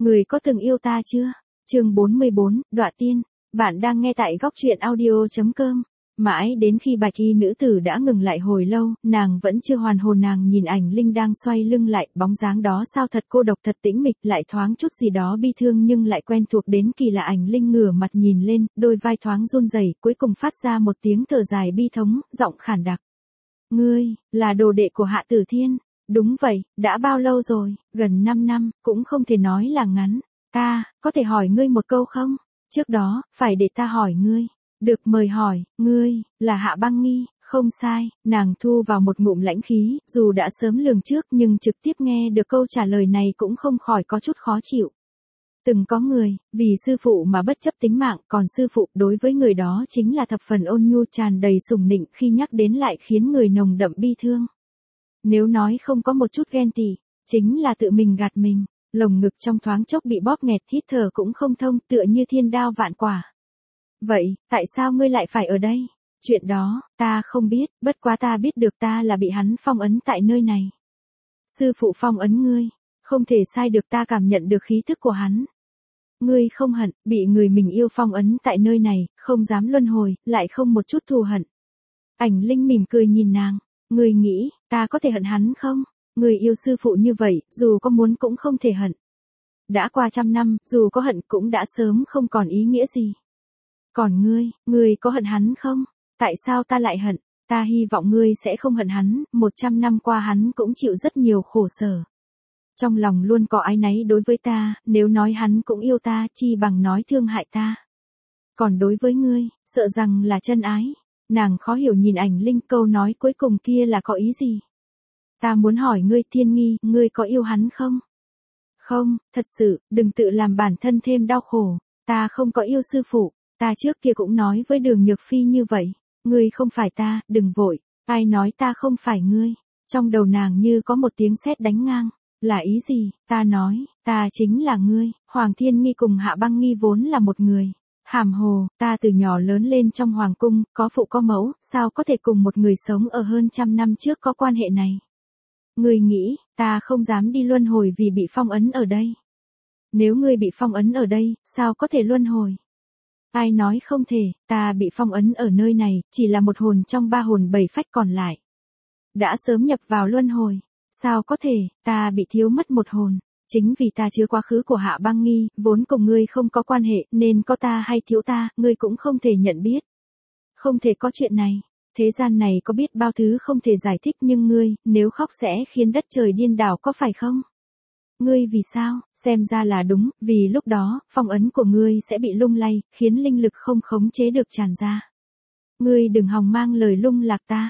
Người có từng yêu ta chưa? Chương 44, Đọa Tiên. Bạn đang nghe tại góc truyện audio.com. Mãi đến khi bạch y nữ tử đã ngừng lại hồi lâu, nàng vẫn chưa hoàn hồn. Nàng nhìn ảnh linh đang xoay lưng lại, bóng dáng đó sao thật cô độc, thật tĩnh mịch, lại thoáng chút gì đó bi thương nhưng lại quen thuộc đến kỳ lạ. Ảnh linh ngửa mặt nhìn lên, đôi vai thoáng run rẩy, cuối cùng phát ra một tiếng thở dài bi thống, giọng khản đặc. Ngươi, là đồ đệ của Hạ Tử Thiên. Đúng vậy, đã bao lâu rồi? Gần 5 năm, cũng không thể nói là ngắn. Ta, có thể hỏi ngươi một câu không? Trước đó, phải để ta hỏi ngươi. Được, mời hỏi. Ngươi, là Hạ Băng Nghi. Không sai, nàng thu vào một ngụm lãnh khí, dù đã sớm lường trước nhưng trực tiếp nghe được câu trả lời này cũng không khỏi có chút khó chịu. Từng có người, vì sư phụ mà bất chấp tính mạng, còn sư phụ đối với người đó chính là thập phần ôn nhu tràn đầy sủng nịnh, khi nhắc đến lại khiến người nồng đậm bi thương. Nếu nói không có một chút ghen tị, chính là tự mình gạt mình. Lồng ngực trong thoáng chốc bị bóp nghẹt, hít thở cũng không thông, tựa như thiên đao vạn quả. Vậy, tại sao ngươi lại phải ở đây? Chuyện đó, ta không biết, bất quá ta biết được ta là bị hắn phong ấn tại nơi này. Sư phụ phong ấn ngươi, không thể sai được, ta cảm nhận được khí thức của hắn. Ngươi không hận, bị người mình yêu phong ấn tại nơi này, không dám luân hồi, lại không một chút thù hận. Ảnh linh mỉm cười nhìn nàng. Ngươi nghĩ, ta có thể hận hắn không? Ngươi yêu sư phụ như vậy, dù có muốn cũng không thể hận. Đã qua 100 năm, dù có hận cũng đã sớm không còn ý nghĩa gì. Còn ngươi có hận hắn không? Tại sao ta lại hận? Ta hy vọng ngươi sẽ không hận hắn, 100 năm qua hắn cũng chịu rất nhiều khổ sở. Trong lòng luôn có áy náy đối với ta, nếu nói hắn cũng yêu ta, chi bằng nói thương hại ta. Còn đối với ngươi, sợ rằng là chân ái. Nàng khó hiểu nhìn ảnh linh, câu nói cuối cùng kia là có ý gì? Ta muốn hỏi ngươi, Thiên Nghi, ngươi có yêu hắn không? Không, thật sự, đừng tự làm bản thân thêm đau khổ. Ta không có yêu sư phụ, ta trước kia cũng nói với Đường Nhược Phi như vậy. Ngươi không phải ta, đừng vội, ai nói ta không phải ngươi? Trong đầu nàng như có một tiếng sét đánh ngang. Là ý gì? Ta nói, ta chính là ngươi. Hoàng Thiên Nghi cùng Hạ Băng Nghi vốn là một người. Hàm hồ, ta từ nhỏ lớn lên trong hoàng cung, có phụ có mẫu, sao có thể cùng một người sống ở hơn 100 năm trước có quan hệ này? Ngươi nghĩ, ta không dám đi luân hồi vì bị phong ấn ở đây. Nếu ngươi bị phong ấn ở đây, sao có thể luân hồi? Ai nói không thể, ta bị phong ấn ở nơi này, chỉ là một hồn trong 3 hồn 7 phách còn lại. Đã sớm nhập vào luân hồi. Sao có thể, ta bị thiếu mất một hồn. Chính vì ta chứa quá khứ của Hạ Băng Nghi, vốn cùng ngươi không có quan hệ, nên có ta hay thiếu ta, ngươi cũng không thể nhận biết. Không thể có chuyện này. Thế gian này có biết bao thứ không thể giải thích, nhưng ngươi, nếu khóc sẽ khiến đất trời điên đảo, có phải không? Ngươi vì sao? Xem ra là đúng, vì lúc đó, phong ấn của ngươi sẽ bị lung lay, khiến linh lực không khống chế được tràn ra. Ngươi đừng hòng mang lời lung lạc ta.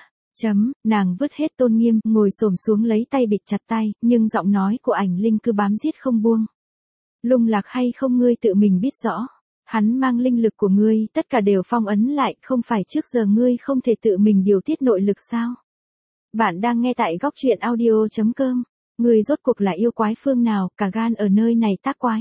Nàng vứt hết tôn nghiêm, ngồi xổm xuống lấy tay bịt chặt tay, nhưng giọng nói của ảnh linh cứ bám giết không buông. Lung lạc hay không ngươi tự mình biết rõ. Hắn mang linh lực của ngươi, tất cả đều phong ấn lại, không phải trước giờ ngươi không thể tự mình điều tiết nội lực sao? Bạn đang nghe tại góc truyện audio.com. Ngươi rốt cuộc là yêu quái phương nào, cả gan ở nơi này tác quái.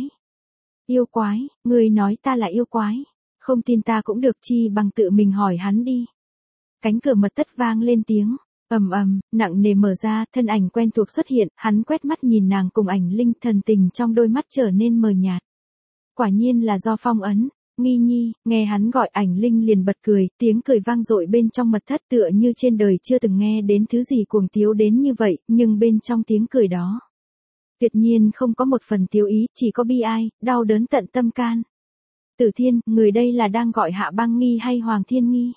Yêu quái, ngươi nói ta là yêu quái. Không tin ta cũng được, chi bằng tự mình hỏi hắn đi. Cánh cửa mật thất vang lên tiếng, ầm ầm, nặng nề mở ra, thân ảnh quen thuộc xuất hiện, hắn quét mắt nhìn nàng cùng ảnh linh, thần tình trong đôi mắt trở nên mờ nhạt. Quả nhiên là do phong ấn. Nghi Nhi, nghe hắn gọi, ảnh linh liền bật cười, tiếng cười vang dội bên trong mật thất, tựa như trên đời chưa từng nghe đến thứ gì cuồng tiếu đến như vậy, nhưng bên trong tiếng cười đó tuyệt nhiên không có một phần tiếu ý, chỉ có bi ai, đau đớn tận tâm can. Tử Thiên, người đây là đang gọi Hạ Băng Nghi hay Hoàng Thiên Nghi?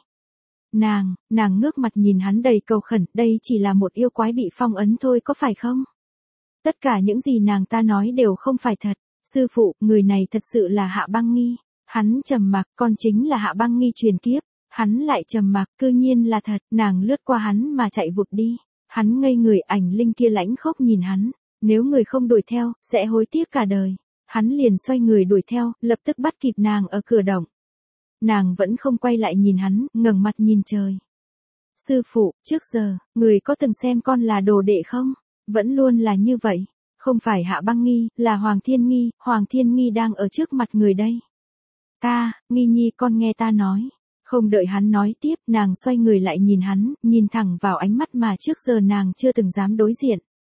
Nàng ngước mặt nhìn hắn đầy cầu khẩn, đây chỉ là một yêu quái bị phong ấn thôi, có phải không? Tất cả những gì nàng ta nói đều không phải thật. Sư phụ, người này thật sự là Hạ Băng Nghi. Hắn trầm mặc, con chính là Hạ Băng Nghi truyền kiếp. Hắn lại trầm mặc, cư nhiên là thật. Nàng lướt qua hắn mà chạy vụt đi. Hắn ngây người, ảnh linh kia lãnh khốc nhìn hắn. Nếu người không đuổi theo, sẽ hối tiếc cả đời. Hắn liền xoay người đuổi theo, lập tức bắt kịp nàng ở cửa động. Nàng vẫn không quay lại nhìn hắn, ngẩng mặt nhìn trời. Sư phụ, trước giờ, người có từng xem con là đồ đệ không? Vẫn luôn là như vậy. Không phải Hạ Băng Nghi, là Hoàng Thiên Nghi, Hoàng Thiên Nghi đang ở trước mặt người đây. Ta, Nghi Nhi, con nghe ta nói. Không đợi hắn nói tiếp, nàng xoay người lại nhìn hắn, nhìn thẳng vào ánh mắt mà trước giờ nàng chưa từng dám đối diện.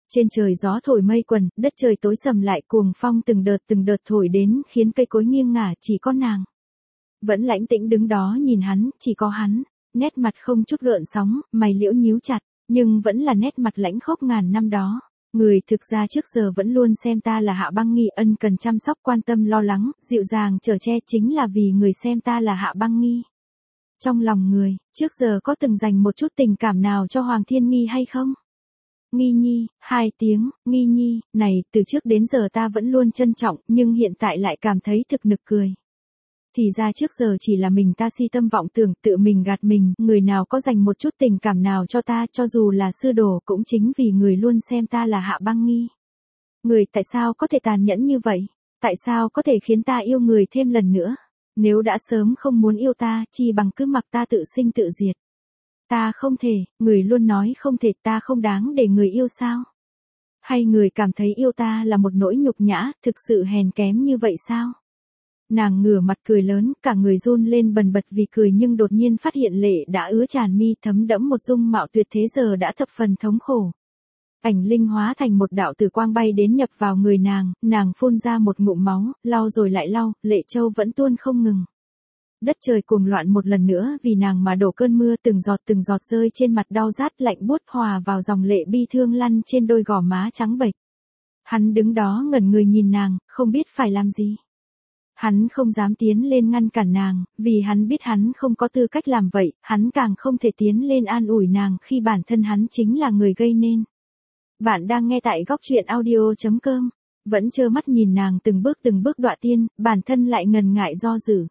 Trên trời gió thổi mây quần, đất trời tối sầm lại cuồng phong từng đợt thổi đến khiến cây cối nghiêng ngả, chỉ có nàng vẫn lãnh tĩnh đứng đó nhìn hắn, chỉ có hắn, nét mặt không chút gợn sóng, mày liễu nhíu chặt, nhưng vẫn là nét mặt lãnh khốc ngàn năm đó. Người thực ra trước giờ vẫn luôn xem ta là Hạ Băng Nghi, ân cần chăm sóc quan tâm lo lắng, dịu dàng chở che, chính là vì người xem ta là Hạ Băng Nghi. Trong lòng người, trước giờ có từng dành một chút tình cảm nào cho Hoàng Thiên Nghi hay không? Nghi nhi, 2 tiếng, Nghi nhi, này, từ trước đến giờ ta vẫn luôn trân trọng, nhưng hiện tại lại cảm thấy thực nực cười. Thì ra trước giờ chỉ là mình ta si tâm vọng tưởng, tự mình gạt mình, người nào có dành một chút tình cảm nào cho ta, cho dù là sư đồ, cũng chính vì người luôn xem ta là Hạ Băng Nghi. Người tại sao có thể tàn nhẫn như vậy? Tại sao có thể khiến ta yêu người thêm lần nữa? Nếu đã sớm không muốn yêu ta, chi bằng cứ mặc ta tự sinh tự diệt. Ta không thể, người luôn nói không thể, ta không đáng để người yêu sao? Hay người cảm thấy yêu ta là một nỗi nhục nhã, thực sự hèn kém như vậy sao? Nàng ngửa mặt cười lớn, cả người run lên bần bật vì cười, nhưng đột nhiên phát hiện lệ đã ứa tràn mi, thấm đẫm một dung mạo tuyệt thế giờ đã thập phần thống khổ. Ảnh linh hóa thành một đạo tử quang bay đến nhập vào người nàng phun ra một ngụm máu, lau rồi lại lau, lệ châu vẫn tuôn không ngừng. Đất trời cuồng loạn một lần nữa vì nàng mà đổ cơn mưa, từng giọt rơi trên mặt đau rát lạnh buốt hòa vào dòng lệ bi thương lăn trên đôi gò má trắng bệch. Hắn đứng đó ngẩn người nhìn nàng, không biết phải làm gì. Hắn không dám tiến lên ngăn cản nàng, vì hắn biết hắn không có tư cách làm vậy, hắn càng không thể tiến lên an ủi nàng khi bản thân hắn chính là người gây nên. Bạn đang nghe tại góc truyện audio.com, vẫn trơ mắt nhìn nàng từng bước đọa tiên, bản thân lại ngần ngại do dự.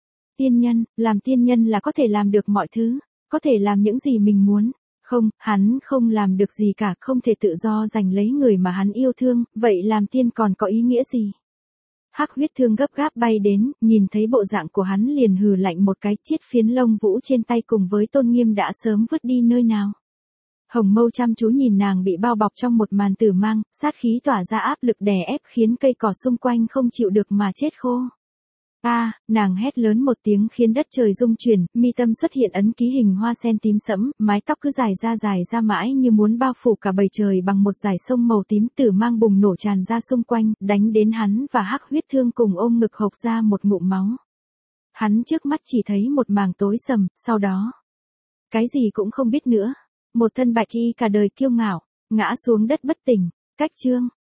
Làm tiên nhân là có thể làm được mọi thứ, có thể làm những gì mình muốn. Không, hắn không làm được gì cả, không thể tự do giành lấy người mà hắn yêu thương, vậy làm tiên còn có ý nghĩa gì? Hắc huyết thương gấp gáp bay đến, nhìn thấy bộ dạng của hắn liền hừ lạnh một cái, chiết phiến lông vũ trên tay cùng với tôn nghiêm đã sớm vứt đi nơi nào. Hồng Mâu chăm chú nhìn nàng bị bao bọc trong một màn tử mang, sát khí tỏa ra áp lực đè ép khiến cây cỏ xung quanh không chịu được mà chết khô. Nàng hét lớn một tiếng khiến đất trời rung chuyển, mi tâm xuất hiện ấn ký hình hoa sen tím sẫm, mái tóc cứ dài ra mãi như muốn bao phủ cả bầu trời bằng một dải sông màu tím, tử mang bùng nổ tràn ra xung quanh, đánh đến hắn và Hắc huyết thương cùng ôm ngực hộc ra một ngụm máu. Hắn trước mắt chỉ thấy một mảng tối sầm, sau đó cái gì cũng không biết nữa. Một thân bạch y cả đời kiêu ngạo, ngã xuống đất bất tỉnh. Cách chương